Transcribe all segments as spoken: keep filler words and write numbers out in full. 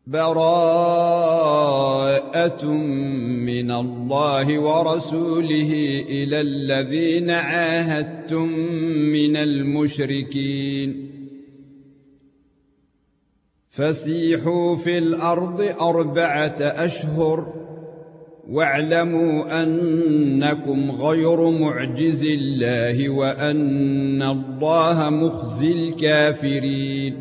براءة من الله ورسوله إلى الذين عاهدتم من المشركين فسيحوا في الأرض أربعة أشهر واعلموا أنكم غير معجز الله وأن الله مخزي الكافرين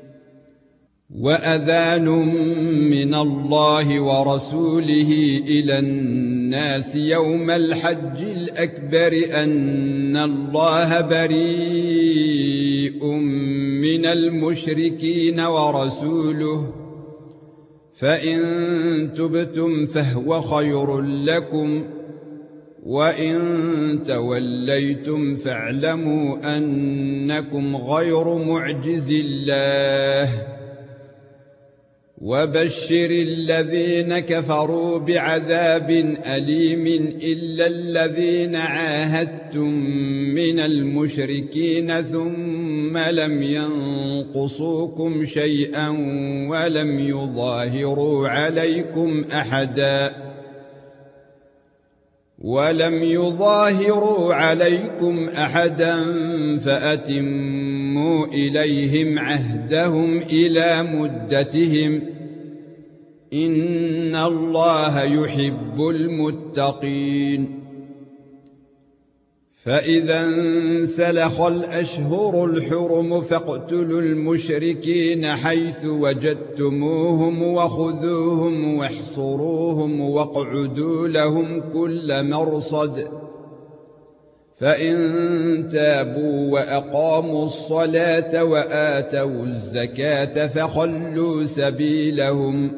وأذان من الله ورسوله إلى الناس يوم الحج الأكبر أن الله بريء من المشركين ورسوله فإن تبتم فهو خير لكم وإن توليتم فاعلموا أنكم غير معجز الله وبشر الذين كفروا بعذاب أليم إلا الذين عاهدتم من المشركين ثم لم ينقصوكم شيئا ولم يظاهروا عليكم أحدا ولم يظاهروا عليكم أحدا فأتموا إليهم عهدهم إلى مدتهم إن الله يحب المتقين فإذا انسلخ الأشهر الحرم فاقتلوا المشركين حيث وجدتموهم وخذوهم واحصروهم واقعدوا لهم كل مرصد فإن تابوا وأقاموا الصلاة وآتوا الزكاة فخلوا سبيلهم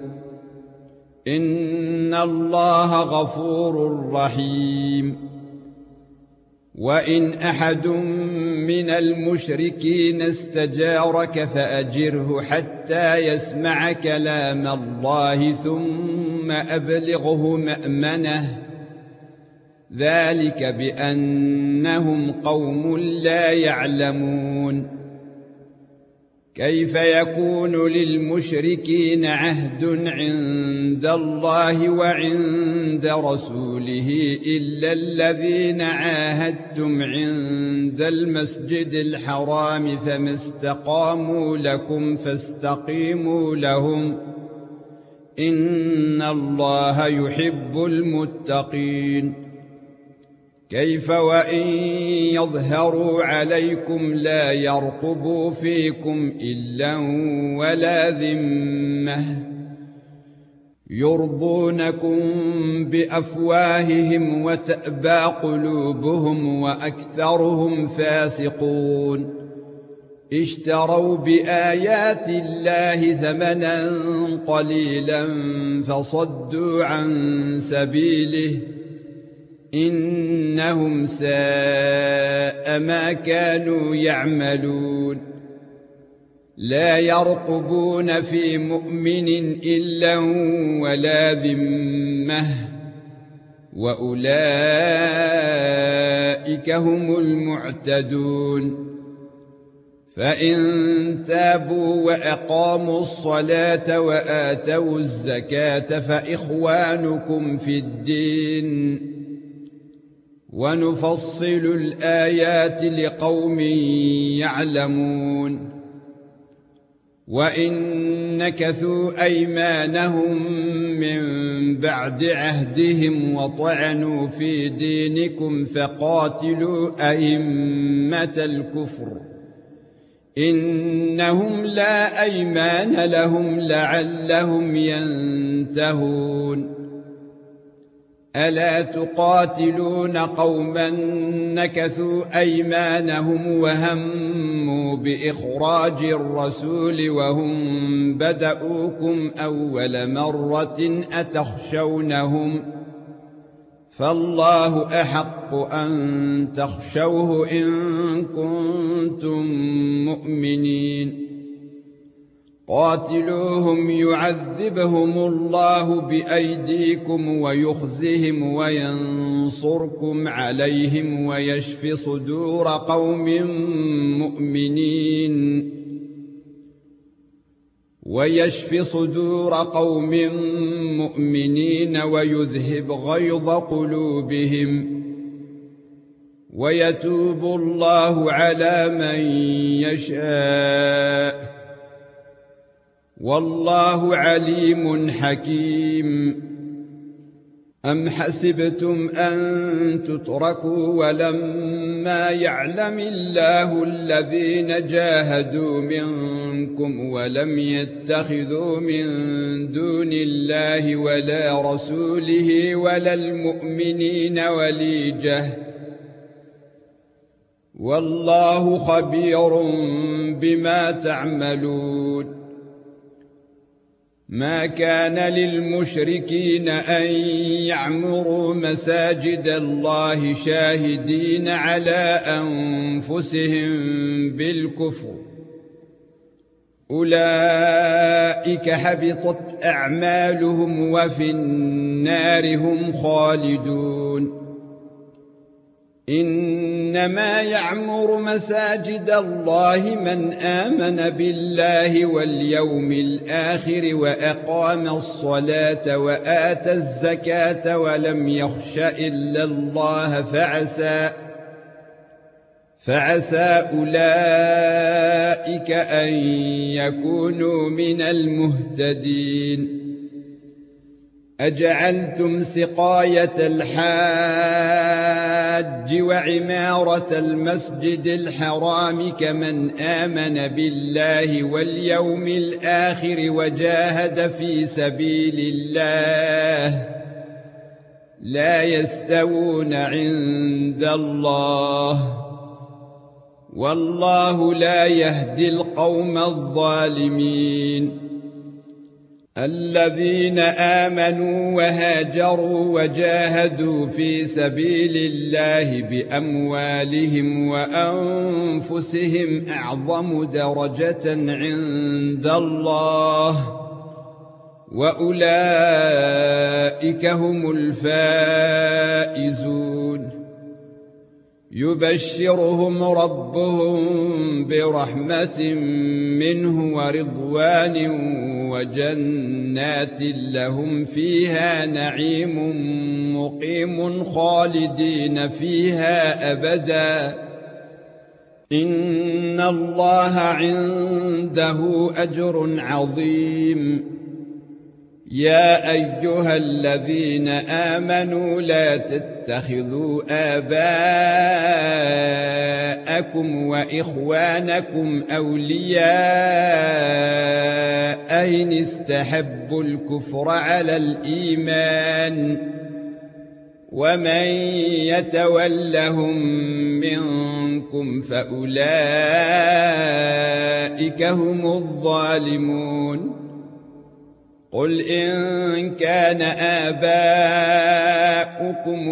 إن الله غفور رحيم وإن أحد من المشركين استجارك فأجره حتى يسمع كلام الله ثم أبلغه مأمنه ذلك بأنهم قوم لا يعلمون كيف يكون للمشركين عهد عند الله وعند رسوله إلا الذين عاهدتم عند المسجد الحرام فما استقاموا لكم فاستقيموا لهم إن الله يحب المتقين كيف وإن يظهروا عليكم لا يرقبوا فيكم إلا ولا ذمة يرضونكم بأفواههم وتأبى قلوبهم وأكثرهم فاسقون اشتروا بآيات الله ثمنا قليلا فصدوا عن سبيله إنهم ساء ما كانوا يعملون لا يرقبون في مؤمن إلا ولا ذمة وأولئك هم المعتدون فإن تابوا وأقاموا الصلاة وآتوا الزكاة فإخوانكم في الدين ونفصل الآيات لقوم يعلمون وإن نكثوا أيمانهم من بعد عهدهم وطعنوا في دينكم فقاتلوا أئمة الكفر إنهم لا أيمان لهم لعلهم ينتهون ألا تقاتلون قوما نكثوا أيمانهم وهموا بإخراج الرسول وهم بدؤوكم أول مرة أتخشونهم فالله أحق أن تخشوه إن كنتم مؤمنين قاتلوهم يعذبهم الله بأيديكم ويخزهم وينصركم عليهم ويشف صدور قوم مؤمنين ويشفي صدور قوم مؤمنين ويذهب غيظ قلوبهم ويتوب الله على من يشاء والله عليم حكيم. أم حسبتم أن تتركوا ولما يعلم الله الذين جاهدوا منكم ولم يتخذوا من دون الله ولا رسوله ولا المؤمنين وليجة والله خبير بما تعملون. ما كان للمشركين أن يعمروا مساجد الله شاهدين على أنفسهم بالكفر أولئك حبطت أعمالهم وفي النار هم خالدون. إنما يعمر مساجد الله من آمن بالله واليوم الآخر وأقام الصلاة وآتى الزكاة ولم يخش إلا الله فعسى فعسى أولئك أن يكونوا من المهتدين. أجعلتم سقاية الحاج وعمارة المسجد الحرام كمن آمن بالله واليوم الآخر وجاهد في سبيل الله لا يستوون عند الله والله لا يهدي القوم الظالمين. الذين آمنوا وهاجروا وجاهدوا في سبيل الله بأموالهم وأنفسهم أعظم درجة عند الله وأولئك هم الفائزون. يبشرهم ربهم برحمة منه ورضوان وجنات لهم فيها نعيم مقيم خالدين فيها أبدا إن الله عنده أجر عظيم. يا أيها الذين آمنوا لا تتخذوا آباءكم وإخوانكم أولياء إن استحبوا الكفر على الإيمان ومن يتولهم منكم فأولئك هم الظالمون. قل إن كان آباؤكم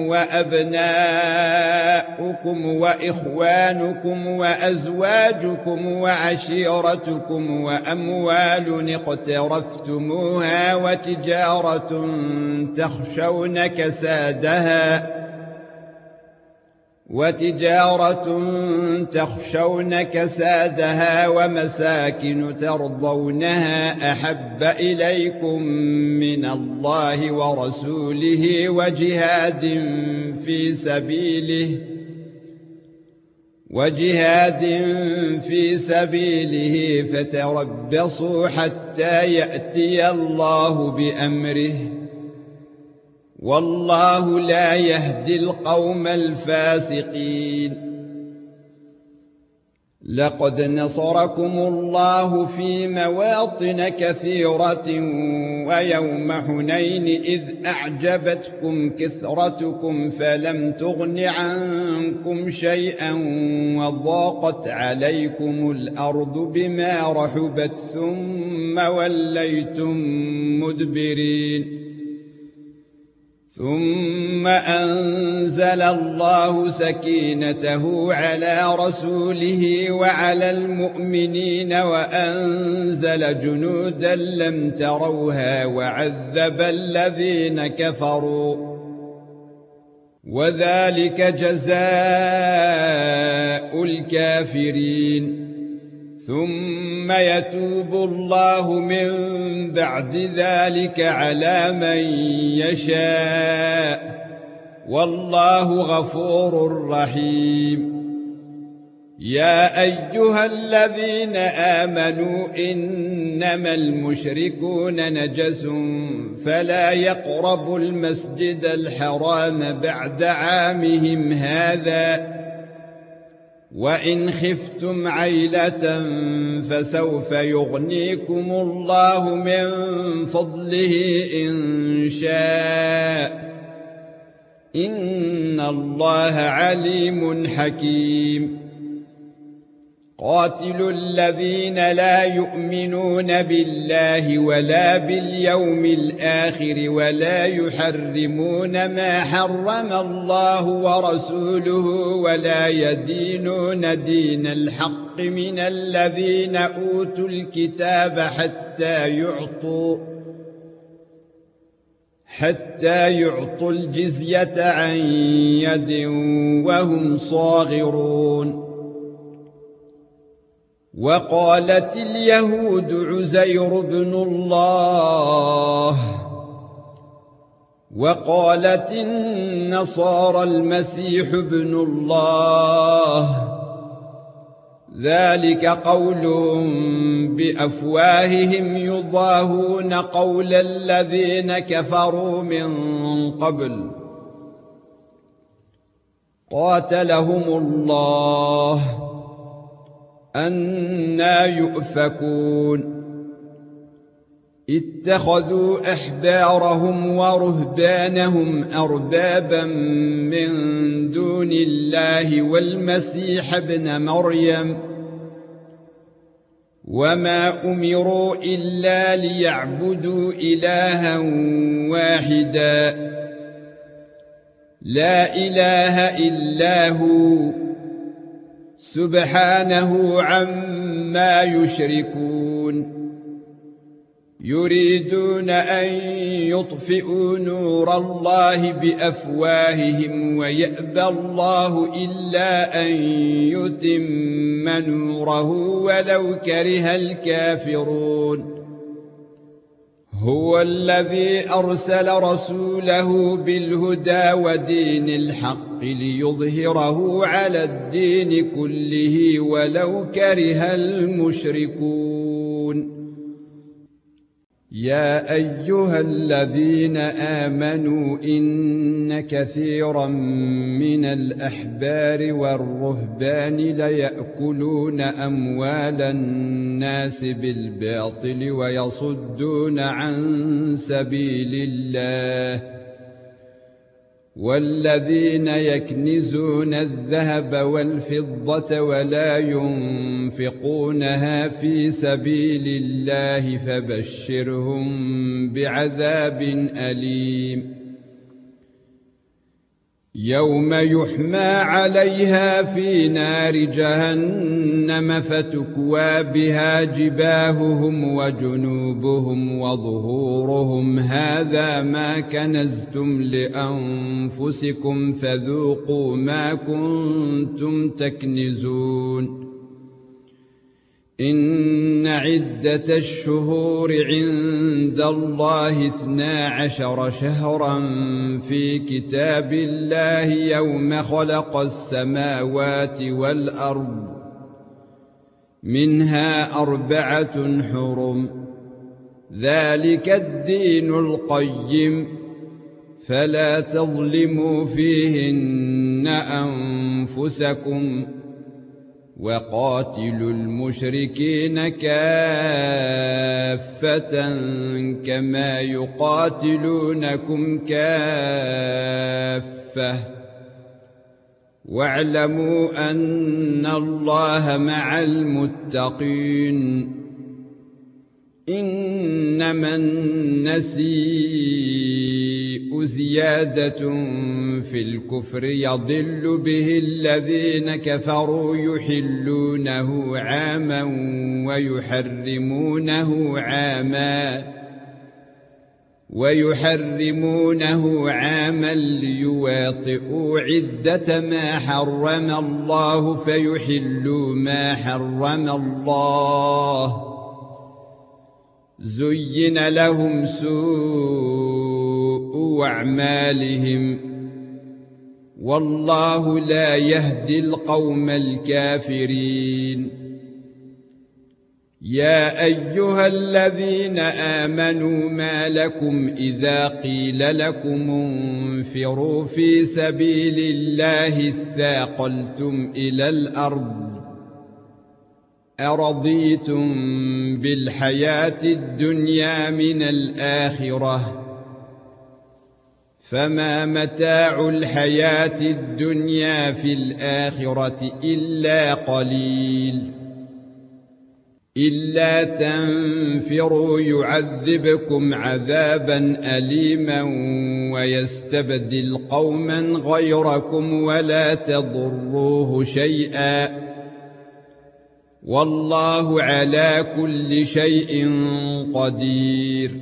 وأبناؤكم وإخوانكم وأزواجكم وعشيرتكم وأموال اقترفتموها وتجارة تخشون كسادها وتجارة تخشون كسادها ومساكن ترضونها أحب إليكم من الله ورسوله وجهاد في سبيله وجهاد في سبيله فتربصوا حتى يأتي الله بأمره والله لا يهدي القوم الفاسقين. لقد نصركم الله في مواطن كثيرة ويوم حنين إذ أعجبتكم كثرتكم فلم تغن عنكم شيئا وضاقت عليكم الأرض بما رحبت ثم وليتم مدبرين. ثم أنزل الله سكينته على رسوله وعلى المؤمنين وأنزل جنودا لم تروها وعذب الذين كفروا وذلك جزاء الكافرين. ثم يتوب الله من بعد ذلك على من يشاء والله غفور رحيم. يا ايها الذين آمنوا انما المشركون نجس فلا يقربوا المسجد الحرام بعد عامهم هذا وإن خفتم عيلة فسوف يغنيكم الله من فضله إن شاء إن الله عليم حكيم. قاتلوا الذين لا يؤمنون بالله ولا باليوم الآخر ولا يحرمون ما حرم الله ورسوله ولا يدينون دين الحق من الذين أوتوا الكتاب حتى يعطوا حتى يعطوا الجزية عن يد وهم صاغرون. وقالت اليهود عزير بن الله وقالت النصارى المسيح ابن الله ذلك قولهم بأفواههم يضاهون قول الذين كفروا من قبل قاتلهم الله أنى يؤفكون. اتخذوا أحبارهم ورهبانهم أربابا من دون الله والمسيح ابن مريم وما أمروا إلا ليعبدوا إلها واحدا لا إله إلا هو سبحانه عما يشركون. يريدون أن يطفئوا نور الله بأفواههم ويأبى الله إلا أن يتم نوره ولو كره الكافرون. هو الذي أرسل رسوله بالهدى ودين الحق ليظهره على الدين كله ولو كره المشركون. يا أيها الذين آمنوا إن كثيرا من الأحبار والرهبان ليأكلون أموال الناس بالباطل ويصدون عن سبيل الله والذين يكنزون الذهب والفضة ولا ينفقونها في سبيل الله فبشرهم بعذاب أليم. يوم يحمى عليها في نار جهنم فتكوى بها جباههم وجنوبهم وظهورهم هذا ما كنزتم لأنفسكم فذوقوا ما كنتم تكنزون. إن عدة الشهور عند الله اثنا عشر شهرا في كتاب الله يوم خلق السماوات والأرض منها أربعة حرم ذلك الدين القيم فلا تظلموا فيهن أنفسكم وقاتلوا المشركين كافة كما يقاتلونكم كافة واعلموا أن الله مع المتقين. إنما النسيء زيادة في الكفر يضل به الذين كفروا يحلونه عاما ويحرمونه عاما ويحرمونه عاما ليواطئوا عدة ما حرم الله فيحلوا ما حرم الله. زين لهم سوء أعمالهم والله لا يهدي القوم الكافرين. يا أيها الذين آمنوا ما لكم إذا قيل لكم انفروا في سبيل الله اثاقلتم إلى الأرض أرضيتم بالحياة الدنيا من الآخرة فما متاع الحياة الدنيا في الآخرة إلا قليل. إلا تنفروا يعذبكم عذابا أليما ويستبدل قوما غيركم ولا تضروه شيئا والله على كل شيء قدير.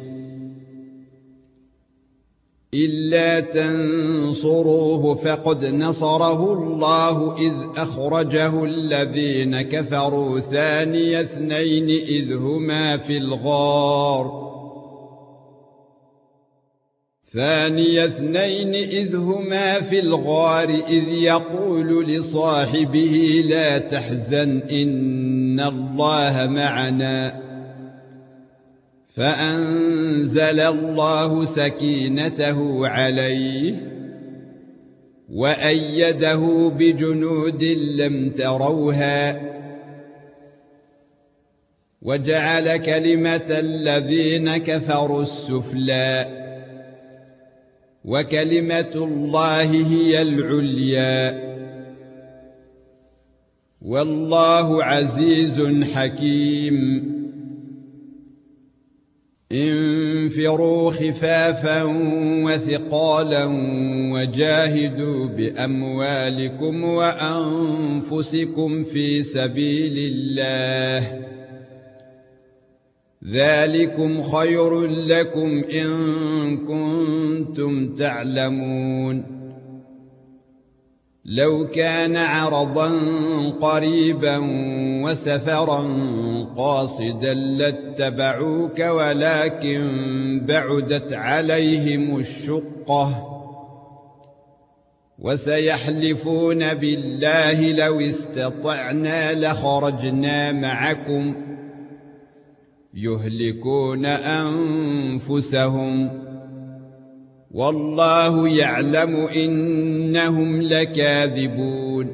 إلا تنصروه فقد نصره الله إذ أخرجه الذين كفروا ثاني اثنين إذ هما في الغار ثاني اثنين إذ هما في الغار إذ يقول لصاحبه لا تحزن إن الله معنا فأنزل الله سكينته عليه وأيده بجنود لم تروها وجعل كلمة الذين كفروا السفلى وكلمة الله هي العليا والله عزيز حكيم. انفروا خفافا وثقالا وجاهدوا بأموالكم وأنفسكم في سبيل الله ذلكم خير لكم إن كنتم تعلمون. لو كان عرضا قريبا وسفرا قاصدا لاتبعوك ولكن بعدت عليهم الشقة وسيحلفون بالله لو استطعنا لخرجنا معكم يهلكون أنفسهم والله يعلم إنهم لكاذبون.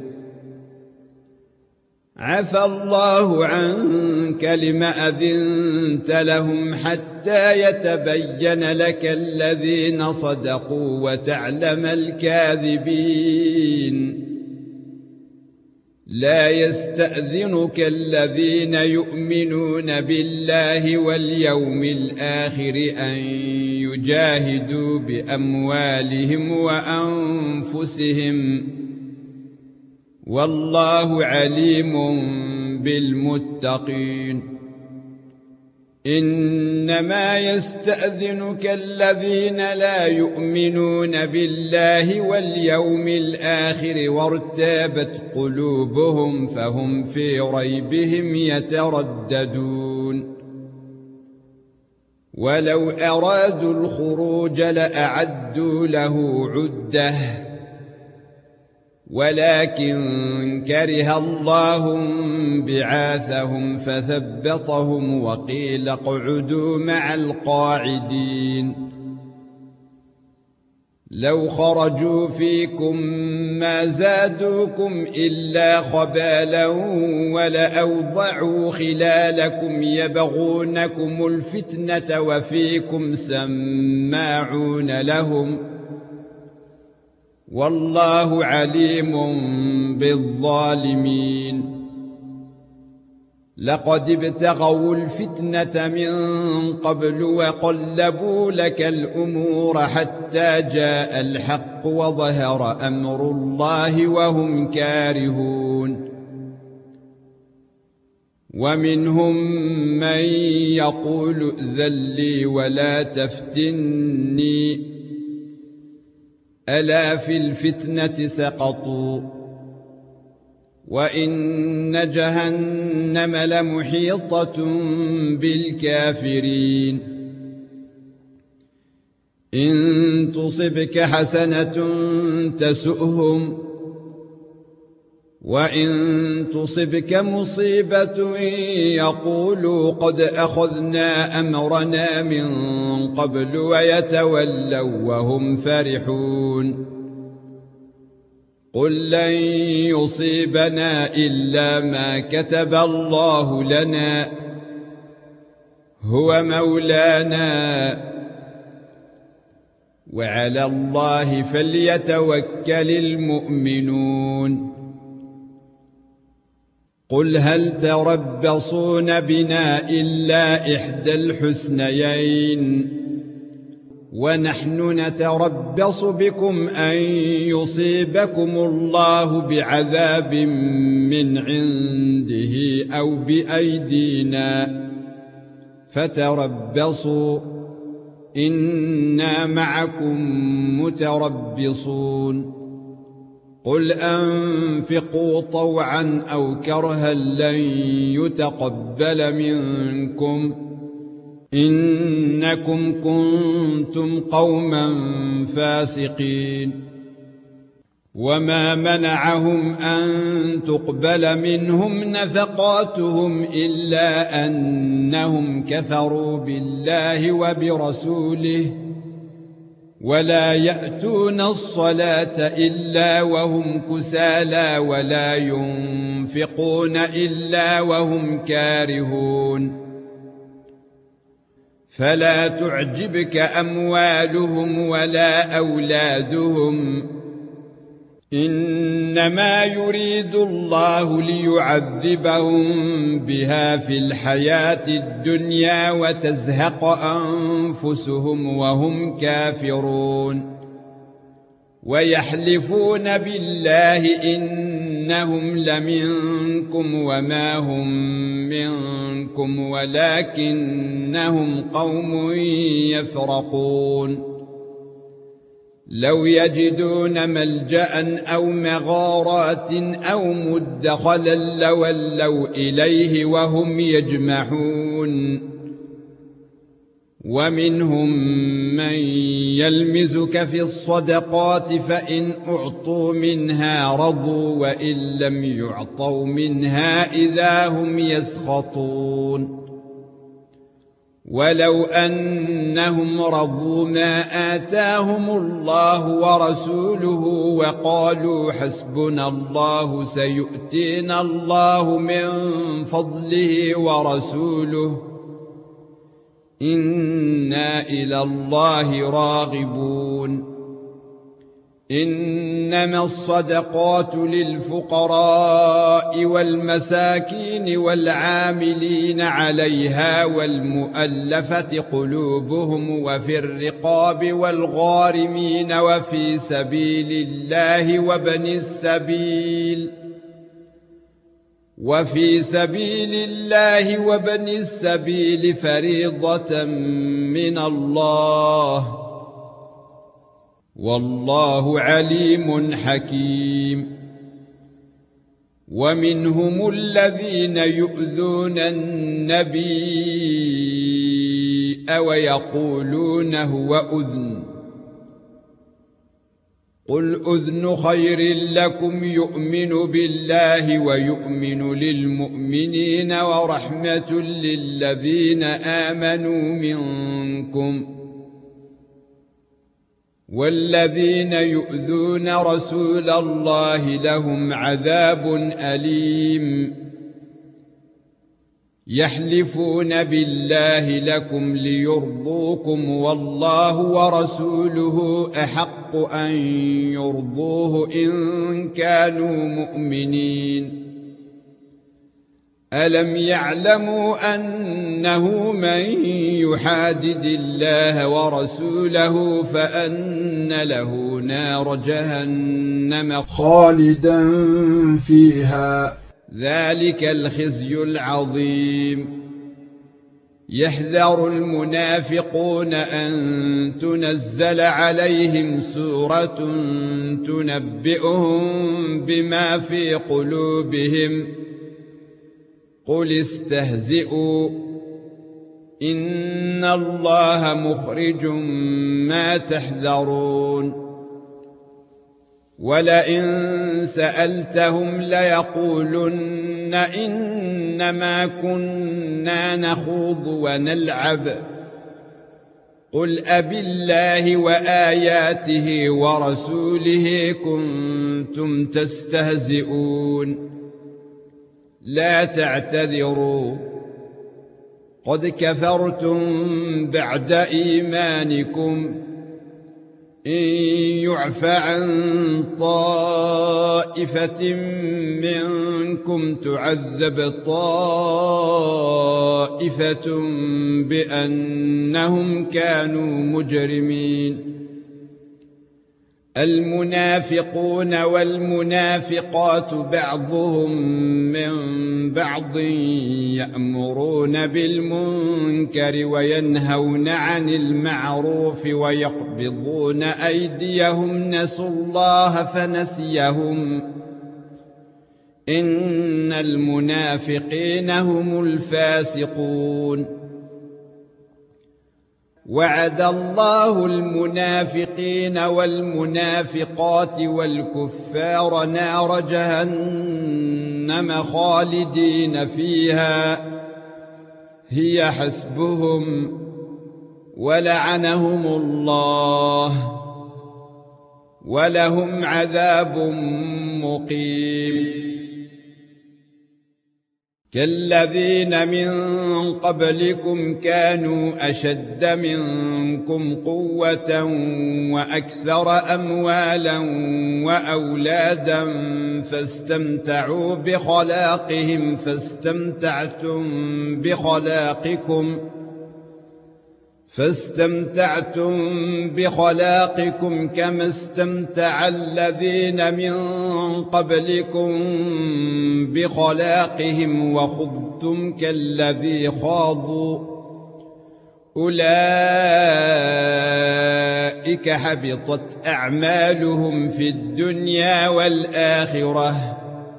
عفى الله عنك لم أذنت لهم حتى يتبين لك الذين صدقوا وتعلم الكاذبين. لا يستأذنك الذين يؤمنون بالله واليوم الآخر أن يجاهدوا بأموالهم وأنفسهم والله عليم بالمتقين. إنما يستأذنك الذين لا يؤمنون بالله واليوم الآخر وارتابت قلوبهم فهم في ريبهم يترددون. ولو أرادوا الخروج لأعدوا له عدة ولكن كره الله بعاثهم فثبطهم وقيل اقعدوا مع القاعدين. لو خرجوا فيكم ما زادوكم إلا خبالا ولأوضعوا خلالكم يبغونكم الفتنة وفيكم سماعون لهم والله عليم بالظالمين. لقد ابتغوا الفتنة من قبل وقلبوا لك الأمور حتى جاء الحق وظهر أمر الله وهم كارهون. ومنهم من يقول ائذن لي ولا تفتني ألا في الفتنة سقطوا وإن جهنم لمحيطة بالكافرين إن تصبك حسنة تسؤهم وإن تصبك مصيبة يقولوا قد أخذنا أمرنا من قبل ويتولوا وهم فرحون قل لن يصيبنا إلا ما كتب الله لنا هو مولانا وعلى الله فليتوكل المؤمنون قل هل تربصون بنا إلا إحدى الحسنيين ونحن نتربص بكم أن يصيبكم الله بعذاب من عنده أو بأيدينا فتربصوا إنا معكم متربصون قل أنفقوا طوعا أو كرها لن يتقبل منكم إنكم كنتم قوما فاسقين وما منعهم أن تقبل منهم نفقاتهم إلا أنهم كفروا بالله وبرسوله ولا يأتون الصلاة إلا وهم كسالى ولا ينفقون إلا وهم كارهون فلا تعجبك أموالهم ولا أولادهم إنما يريد الله ليعذبهم بها في الحياة الدنيا وتزهق أنفسهم وهم كافرون ويحلفون بالله إنهم لمنكم وما هم منكم ولكنهم قوم يفرقون لو يجدون ملجأ أو مغارات أو مدخلا لولوا إليه وهم يجمحون ومنهم من يلمزك في الصدقات فإن أعطوا منها رضوا وإن لم يعطوا منها إذا هم يسخطون ولو أنهم رضوا ما آتاهم الله ورسوله وقالوا حسبنا الله سيؤتينا الله من فضله ورسوله إنا إلى الله راغبون إنما الصدقات للفقراء والمساكين والعاملين عليها والمؤلفة قلوبهم وفي الرقاب والغارمين وفي سبيل الله وابن السبيل وفي سبيل الله وابن السبيل فريضة من الله والله عليم حكيم ومنهم الذين يؤذون النبي ويقولون هو أذن قل أذن خير لكم يؤمن بالله ويؤمن للمؤمنين ورحمة للذين آمنوا منكم والذين يؤذون رسول الله لهم عذاب أليم يحلفون بالله لكم ليرضوكم والله ورسوله أحق أن يرضوه إن كانوا مؤمنين ألم يعلموا أنه من يحادد الله ورسوله فأن له نار جهنم خالدا فيها ذلك الخزي العظيم. يحذر المنافقون أن تنزل عليهم سورة تنبئهم بما في قلوبهم قل استهزئوا إن الله مخرج ما تحذرون. ولئن سألتهم ليقولن إنما كنا نخوض ونلعب قل أبالله وآياته ورسوله كنتم تستهزئون لا تعتذروا قد كفرتم بعد إيمانكم إن يعف عن طائفة منكم تعذب طائفة بأنهم كانوا مجرمين. المنافقون والمنافقات بعضهم من بعض يأمرون بالمنكر وينهون عن المعروف ويقبضون أيديهم نسوا الله فنسيهم إن المنافقين هم الفاسقون. وعد الله المنافقين والمنافقات والكفار نار جهنم خالدين فيها هي حسبهم ولعنهم الله ولهم عذاب مقيم. كالذين من قبلكم كانوا أشد منكم قوة وأكثر أموالا وأولادا فاستمتعوا بخلاقهم فاستمتعتم بخلاقكم فاستمتعتم بخلاقكم كما استمتع الذين من قبلكم بخلاقهم وخضتم كالذي خاضوا أولئك حبطت أعمالهم في الدنيا والآخرة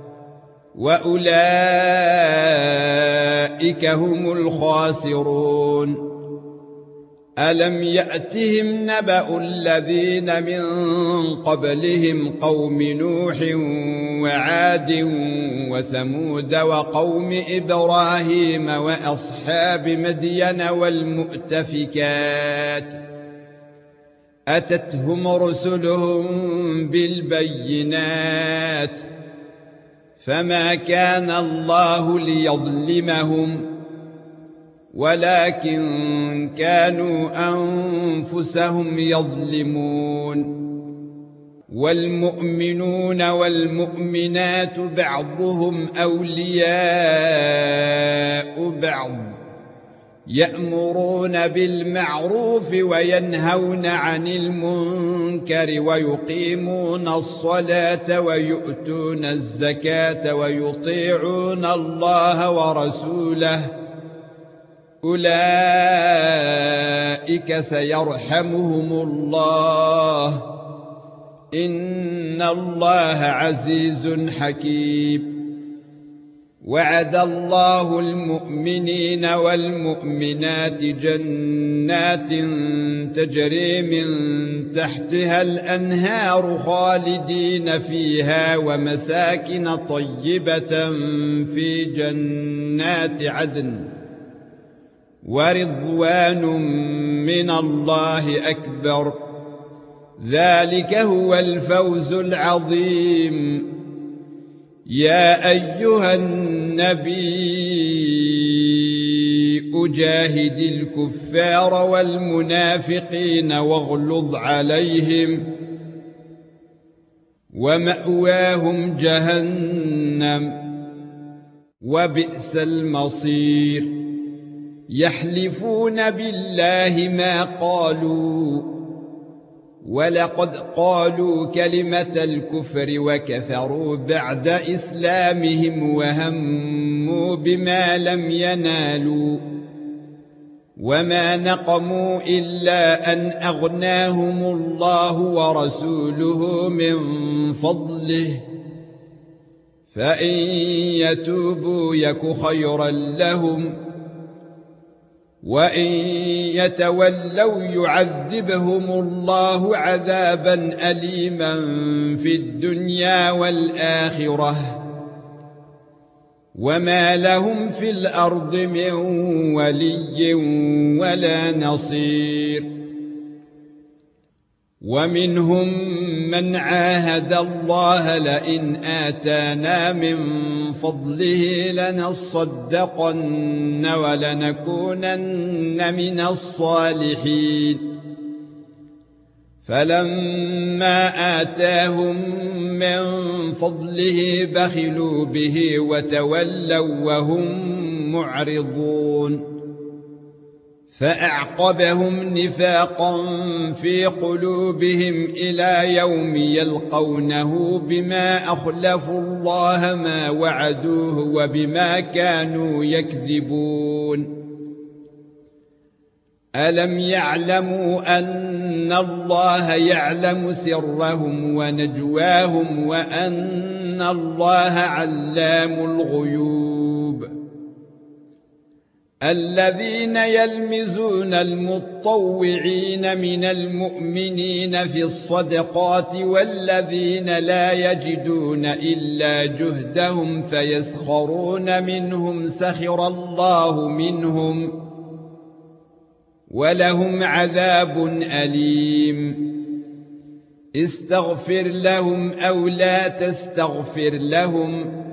وأولئك هم الخاسرون. ألم يأتهم نبأ الذين من قبلهم قوم نوح وعاد وثمود وقوم إبراهيم وأصحاب مدين والمؤتفكات أتتهم رسلهم بالبينات فما كان الله ليظلمهم ولكن كانوا أنفسهم يظلمون. والمؤمنون والمؤمنات بعضهم أولياء بعض يأمرون بالمعروف وينهون عن المنكر ويقيمون الصلاة ويؤتون الزكاة ويطيعون الله ورسوله أولئك سيرحمهم الله إن الله عزيز حكيم. وعد الله المؤمنين والمؤمنات جنات تجري من تحتها الأنهار خالدين فيها ومساكن طيبة في جنات عدن ورضوان من الله أكبر ذلك هو الفوز العظيم. يا أيها النبي أجاهد الكفار والمنافقين واغلظ عليهم ومأواهم جهنم وبئس المصير. يحلفون بالله ما قالوا ولقد قالوا كلمة الكفر وكفروا بعد إسلامهم وهموا بما لم ينالوا وما نقموا إلا أن أغناهم الله ورسوله من فضله فإن يتوبوا يك خيرا لهم وإن يتولوا يعذبهم الله عذابا أليما في الدنيا والآخرة وما لهم في الأرض من ولي ولا نصير ومنهم من عاهد الله لئن آتانا من فضله لنصدقن ولنكونن من الصالحين فلما آتاهم من فضله بخلوا به وتولوا وهم معرضون فأعقبهم نفاقا في قلوبهم إلى يوم يلقونه بما أخلفوا الله ما وعدوه وبما كانوا يكذبون ألم يعلموا أن الله يعلم سرهم ونجواهم وأن الله علام الغيوب الذين يلمزون المطوعين من المؤمنين في الصدقات والذين لا يجدون إلا جهدهم فيسخرون منهم سخر الله منهم ولهم عذاب أليم استغفر لهم أو لا تستغفر لهم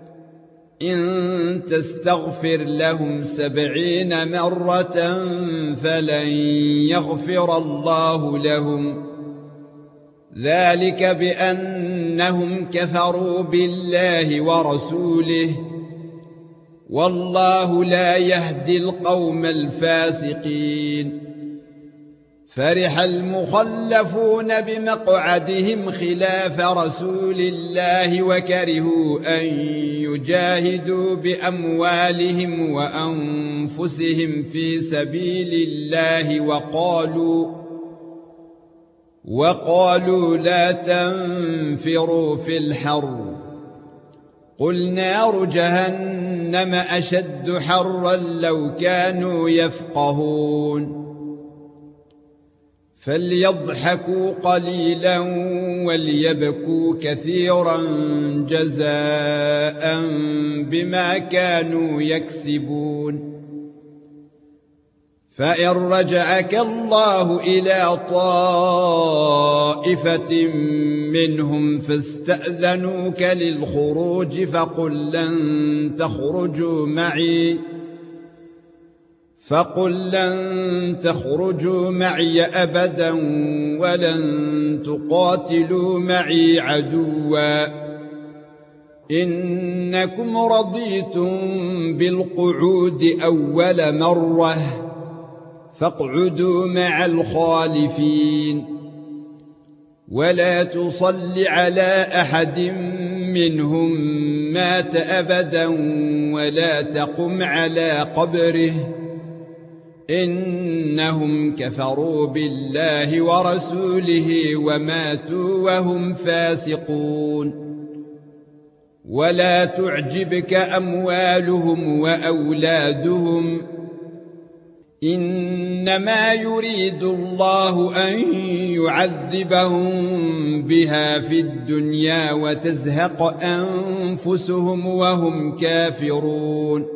إن تستغفر لهم سبعين مرة فلن يغفر الله لهم ذلك بأنهم كفروا بالله ورسوله والله لا يهدي القوم الفاسقين فرح المخلفون بمقعدهم خلاف رسول الله وكرهوا أن يجاهدوا بأموالهم وأنفسهم في سبيل الله وقالوا وقالوا لا تنفروا في الحر قل نار جهنم أشد حرا لو كانوا يفقهون فليضحكوا قليلا وليبكوا كثيرا جزاء بما كانوا يكسبون فإن رجعك الله إلى طائفة منهم فاستأذنوك للخروج فقل لن تخرجوا معي فقل لن تخرجوا معي أبدا ولن تقاتلوا معي عدوا إنكم رضيتم بالقعود أول مرة فاقعدوا مع الخالفين ولا تصل على أحد منهم مات أبدا ولا تقم على قبره إنهم كفروا بالله ورسوله وماتوا وهم فاسقون ولا تعجبك أموالهم وأولادهم إنما يريد الله أن يعذبهم بها في الدنيا وتزهق أنفسهم وهم كافرون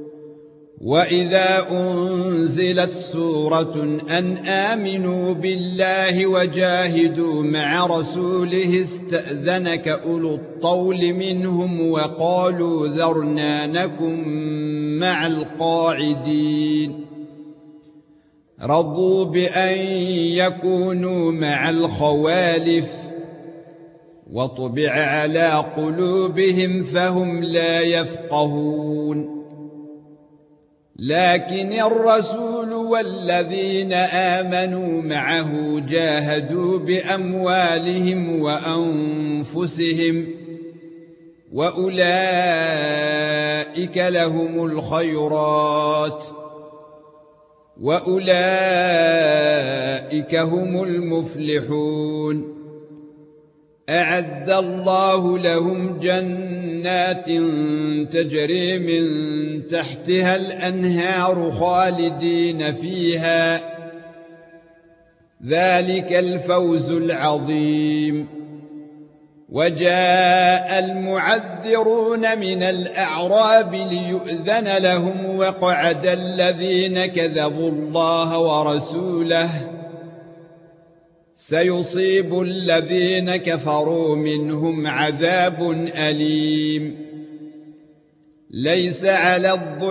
وإذا أنزلت سورة أن آمنوا بالله وجاهدوا مع رسوله استأذنك أولو الطول منهم وقالوا ذرنا نكن مع القاعدين رضوا بأن يكونوا مع الخوالف وطبع على قلوبهم فهم لا يفقهون لكن الرسول والذين آمنوا معه جاهدوا بأموالهم وأنفسهم وأولئك لهم الخيرات وأولئك هم المفلحون. أعد الله لهم جنات تجري من تحتها الأنهار خالدين فيها، ذلك الفوز العظيم. وجاء المعذرون من الأعراب ليؤذن لهم وقعد الذين كذبوا الله ورسوله، سيصيب الذين كفروا منهم عذاب أليم. ليس على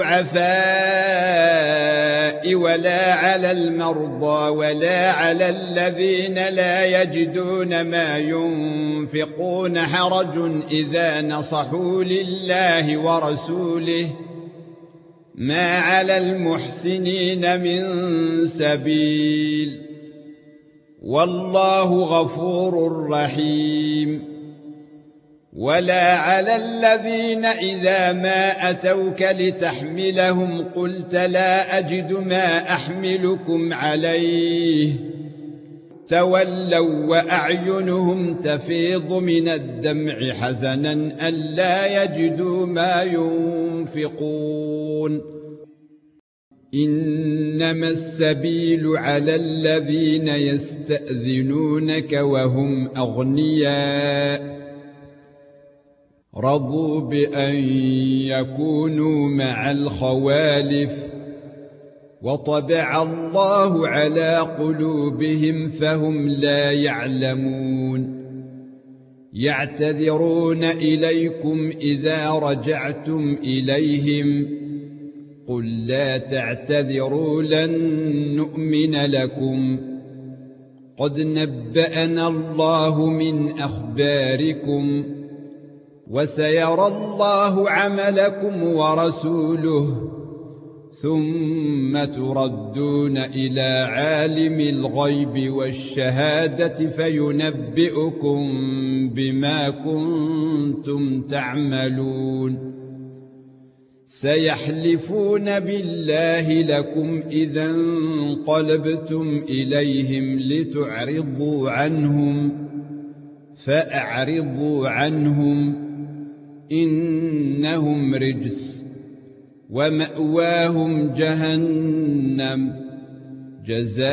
الضعفاء ولا على المرضى ولا على الذين لا يجدون ما ينفقون حرج إذا نصحوا لله ورسوله، ما على المحسنين من سبيل، والله غفور رحيم. ولا على الذين إذا ما أتوك لتحملهم قلت لا أجد ما أحملكم عليه تولوا وأعينهم تفيض من الدمع حزنا ألا يجدوا ما ينفقون. إنما السبيل على الذين يستأذنونك وهم أغنياء رضوا بأن يكونوا مع الخوالف وطبع الله على قلوبهم فهم لا يعلمون. يعتذرون إليكم إذا رجعتم إليهم قل لا تعتذروا لن نؤمن لكم قد نبأنا الله من أخباركم وسيرى الله عملكم ورسوله ثم تردون إلى عالم الغيب والشهادة فينبئكم بما كنتم تعملون. سيحلفون بالله لكم إذا انقلبتم إليهم لتعرضوا عنهم فأعرضوا عنهم إنهم رجس ومأواهم جهنم جزاء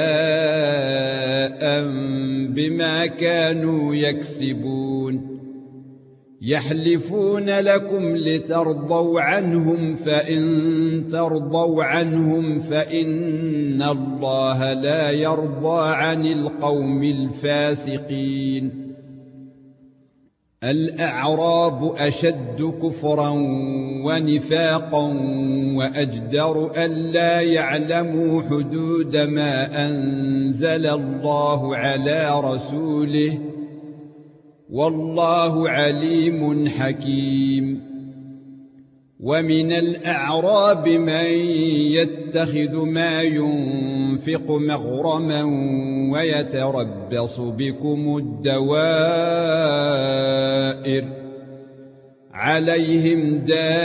بما كانوا يكسبون. يحلفون لكم لترضوا عنهم فإن ترضوا عنهم فإن الله لا يرضى عن القوم الفاسقين. الأعراب أشد كفرا ونفاقا وأجدر ألا يعلموا حدود ما أنزل الله على رسوله والله عليم حكيم. ومن الأعراب من يتخذ ما ينفق مغرما ويتربص بكم الدوائر عليهم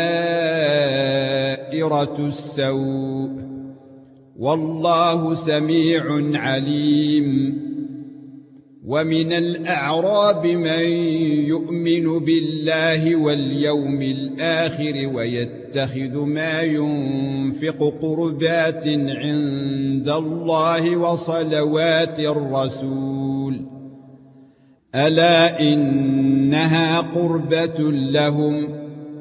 دائرة السوء والله سميع عليم. ومن الأعراب من يؤمن بالله واليوم الآخر ويتخذ ما ينفق قربات عند الله وصلوات الرسول ألا إنها قربة لهم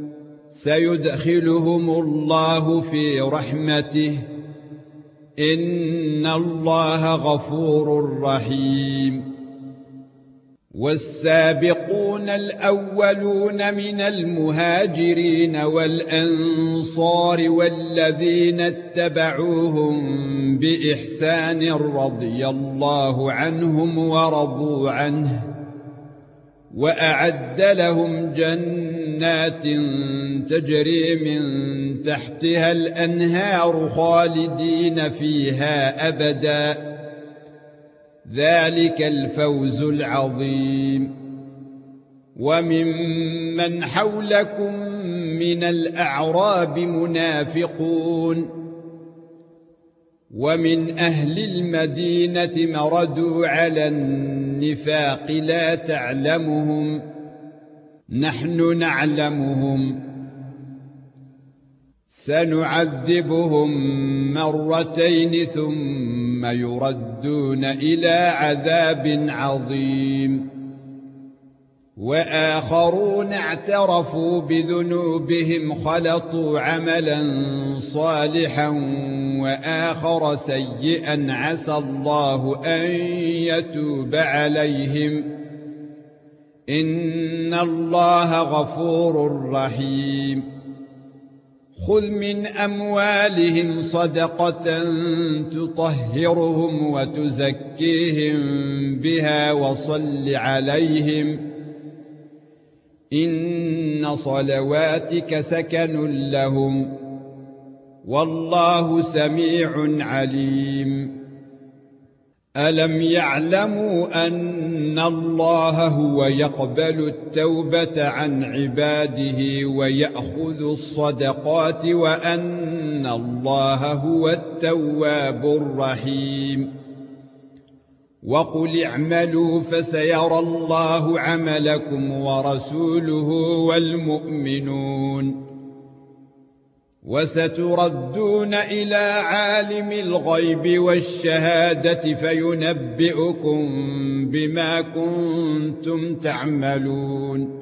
سيدخلهم الله في رحمته إن الله غفور رحيم. والسابقون الأولون من المهاجرين والأنصار والذين اتبعوهم بإحسان رضي الله عنهم ورضوا عنه وأعد لهم جنات جنات تجري من تحتها الأنهار خالدين فيها أبدا ذلك الفوز العظيم. وممن حولكم من الأعراب منافقون ومن أهل المدينة مردوا على النفاق لا تعلمهم نحن نعلمهم سنعذبهم مرتين ثم يردون إلى عذاب عظيم. وآخرون اعترفوا بذنوبهم خلطوا عملا صالحا وآخر سيئا عسى الله أن يتوب عليهم إن الله غفور رحيم. خذ من أموالهم صدقة تطهرهم وتزكيهم بها وصل عليهم إن صلواتك سكن لهم والله سميع عليم. ألم يعلموا أن الله هو يقبل التوبة عن عباده ويأخذ الصدقات وأن الله هو التواب الرحيم. وقل اعملوا فسيرى الله عملكم ورسوله والمؤمنون وستردون إلى عالم الغيب والشهادة فينبئكم بما كنتم تعملون.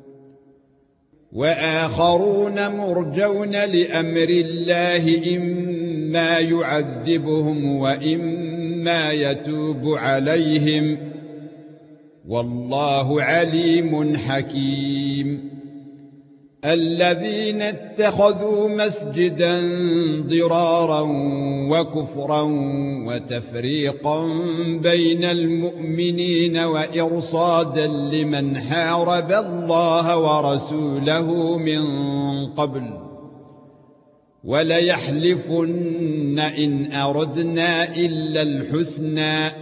وآخرون مرجون لأمر الله إما يعذبهم وإما يتوب عليهم والله عليم حكيم. الذين اتخذوا مسجدا ضرارا وكفرا وتفريقا بين المؤمنين وإرصادا لمن حارب الله ورسوله من قبل وليحلفن إن أردنا إلا الحسنى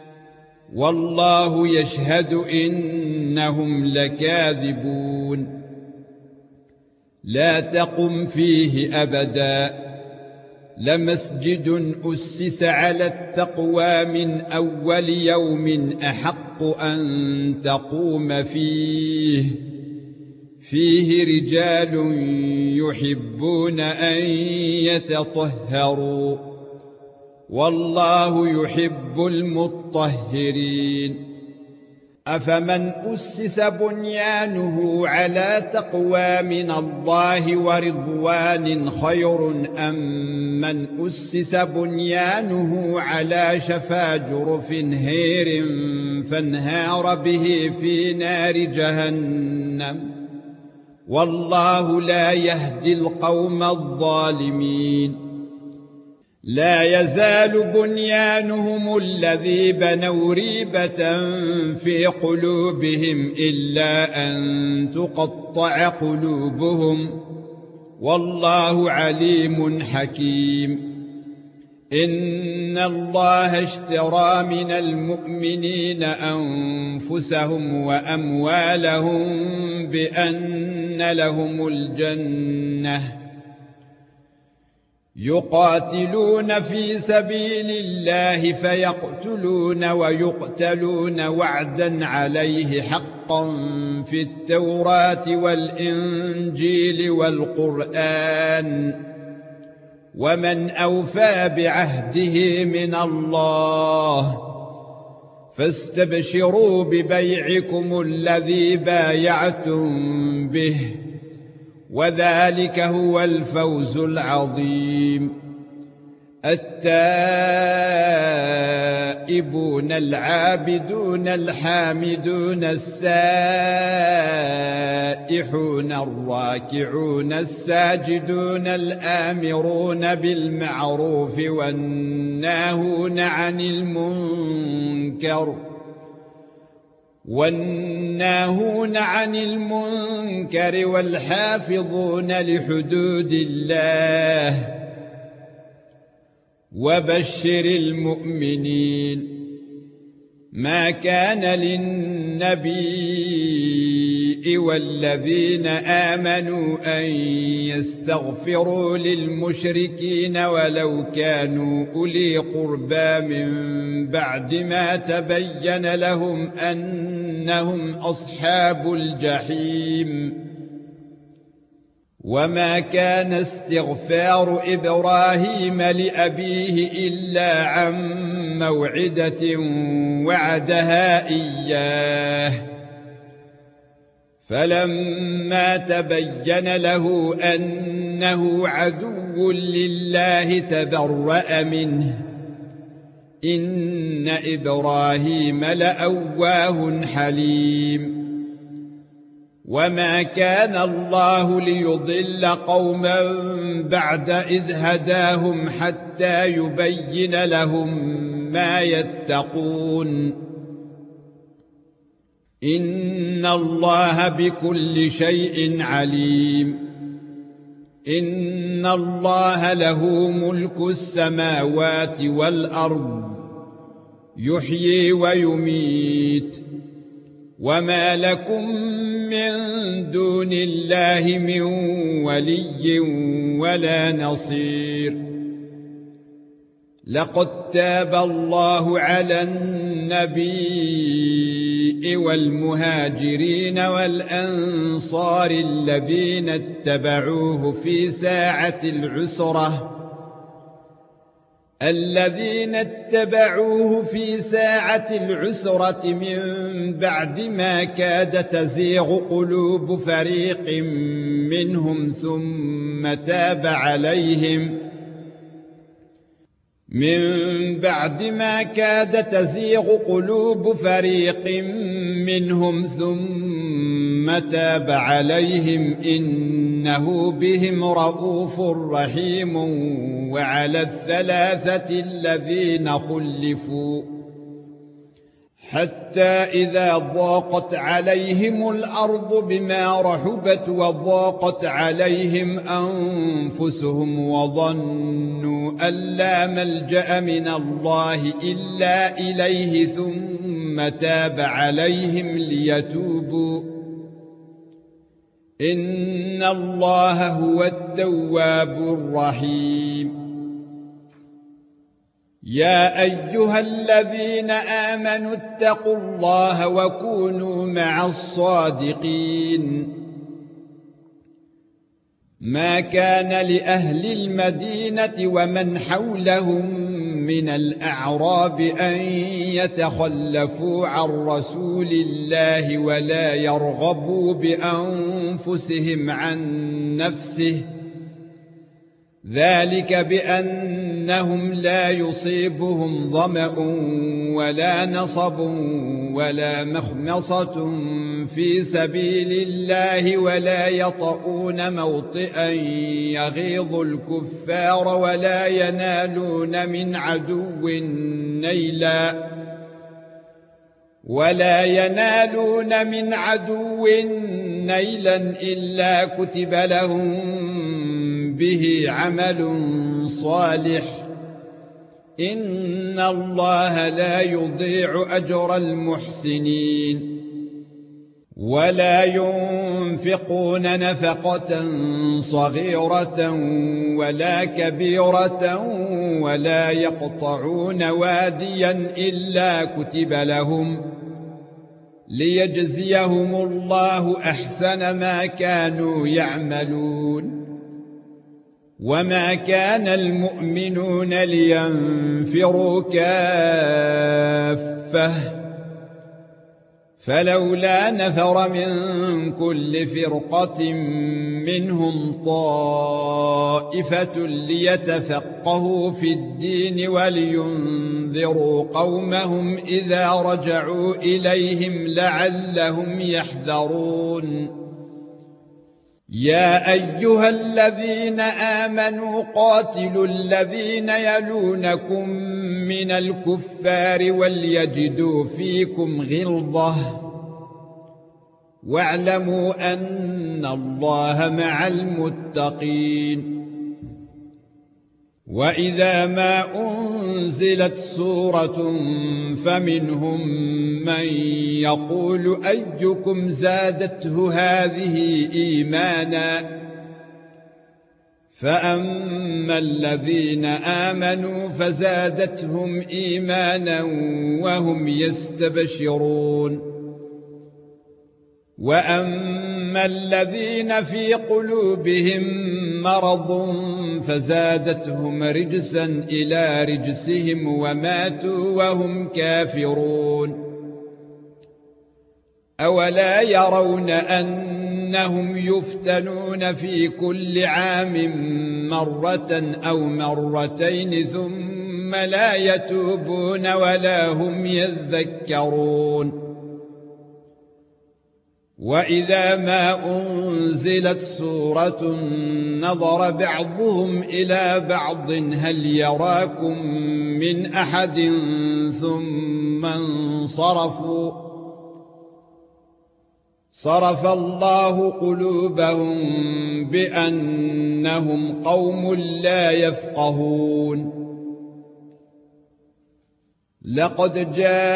والله يشهد إنهم لكاذبون. لا تقم فيه أبدا لمسجد أسس على التقوى من أول يوم أحق أن تقوم فيه فيه رجال يحبون أن يتطهروا والله يحب المطهرين. أفمن أسس بنيانه على تقوى من الله ورضوان خير أم من أسس بنيانه على شفا جرف هير فانهار به في نار جهنم والله لا يهدي القوم الظالمين. لا يزال بنيانهم الذي بنوا ريبة في قلوبهم إلا أن تقطع قلوبهم والله عليم حكيم. إن الله اشترى من المؤمنين أنفسهم وأموالهم بأن لهم الجنة يقاتلون في سبيل الله فيقتلون ويقتلون وعدا عليه حقا في التوراة والإنجيل والقرآن ومن أوفى بعهده من الله فاستبشروا ببيعكم الذي بايعتم به وذلك هو الفوز العظيم. التائبون العابدون الحامدون السائحون الراكعون الساجدون الآمرون بالمعروف والناهون عن المنكر والناهون عن المنكر والحافظون لحدود الله وبشر المؤمنين. ما كان للنبي والذين آمنوا أن يستغفروا للمشركين ولو كانوا أولي قربى من بعد ما تبين لهم أنهم أصحاب الجحيم. وما كان استغفار إبراهيم لأبيه إلا عن موعدة وعدها إياه فلما تبين له أنه عدو لله تبرأ منه إن إبراهيم لأواه حليم. وما كان الله ليضل قوما بعد إذ هداهم حتى يبين لهم ما يتقون إن الله بكل شيء عليم. إن الله له ملك السماوات والأرض يحيي ويميت وما لكم من دون الله من ولي ولا نصير. لقد تاب الله على النبي والمهاجرين والأنصار الذين اتبعوه في ساعة العسرة الذين اتبعوه في ساعة العسرة من بعد ما كاد تزيغ قلوب فريق منهم ثم تاب عليهم من بعد ما كاد تزيغ قلوب فريق منهم ثم تاب عليهم إنه بهم رؤوف رحيم. وعلى الثلاثة الذين خلفوا حتى إذا ضاقت عليهم الأرض بما رحبت وضاقت عليهم أنفسهم وظنوا أن لا ملجأ من الله إلا إليه ثم تاب عليهم ليتوبوا إن الله هو التواب الرحيم. يا أيها الذين آمنوا اتقوا الله وكونوا مع الصادقين. ما كان لأهل المدينة ومن حولهم من الأعراب أن يتخلفوا عن رسول الله ولا يرغبوا بأنفسهم عن نفسه ذلك بأنهم لا يصيبهم ظمأ ولا نصب ولا مخمصة في سبيل الله ولا يطؤون موطئا يغيظ الكفار ولا ينالون من عدو نيلا ولا ينالون من عدو نيلا إلا كتب لهم به عمل صالح إن الله لا يضيع أجر المحسنين. ولا ينفقون نفقة صغيرة ولا كبيرة ولا يقطعون واديا إلا كتب لهم ليجزيهم الله أحسن ما كانوا يعملون. وما كان المؤمنون لينفروا كافة فلولا نفر من كل فرقة منهم طائفة ليتفقهوا في الدين ولينذروا قومهم إذا رجعوا إليهم لعلهم يحذرون. يا أيها الذين آمنوا قاتلوا الذين يلونكم من الكفار وليجدوا فيكم غلظة واعلموا ان الله مع المتقين. واذا ما انزلت سوره فمنهم من يقول ايكم زادته هذه ايمانا فاما الذين امنوا فزادتهم ايمانا وهم يستبشرون واما الذين في قلوبهم مرض فزادتهم رجسا الى رجسهم وماتوا وهم كافرون. اولا يرون انهم يفتنون في كل عام مره او مرتين ثم لا يتوبون ولا هم يذكرون. واذا ما انزلت سوره نظر بعضهم الى بعض هل يراكم من احد ثم انصرفوا صرف الله قلوبهم بانهم قوم لا يفقهون. لقد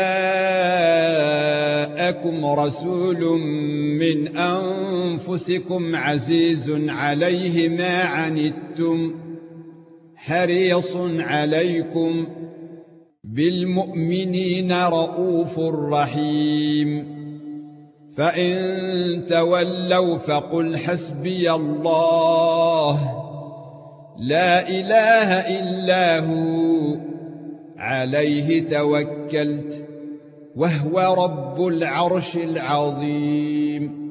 جاءكم رسول من انفسكم عزيز عليه ما عنتم حريص عليكم بالمؤمنين رؤوف رحيم. فان تولوا فقل حسبي الله لا اله الا هو عليه توكلت وهو رب العرش العظيم.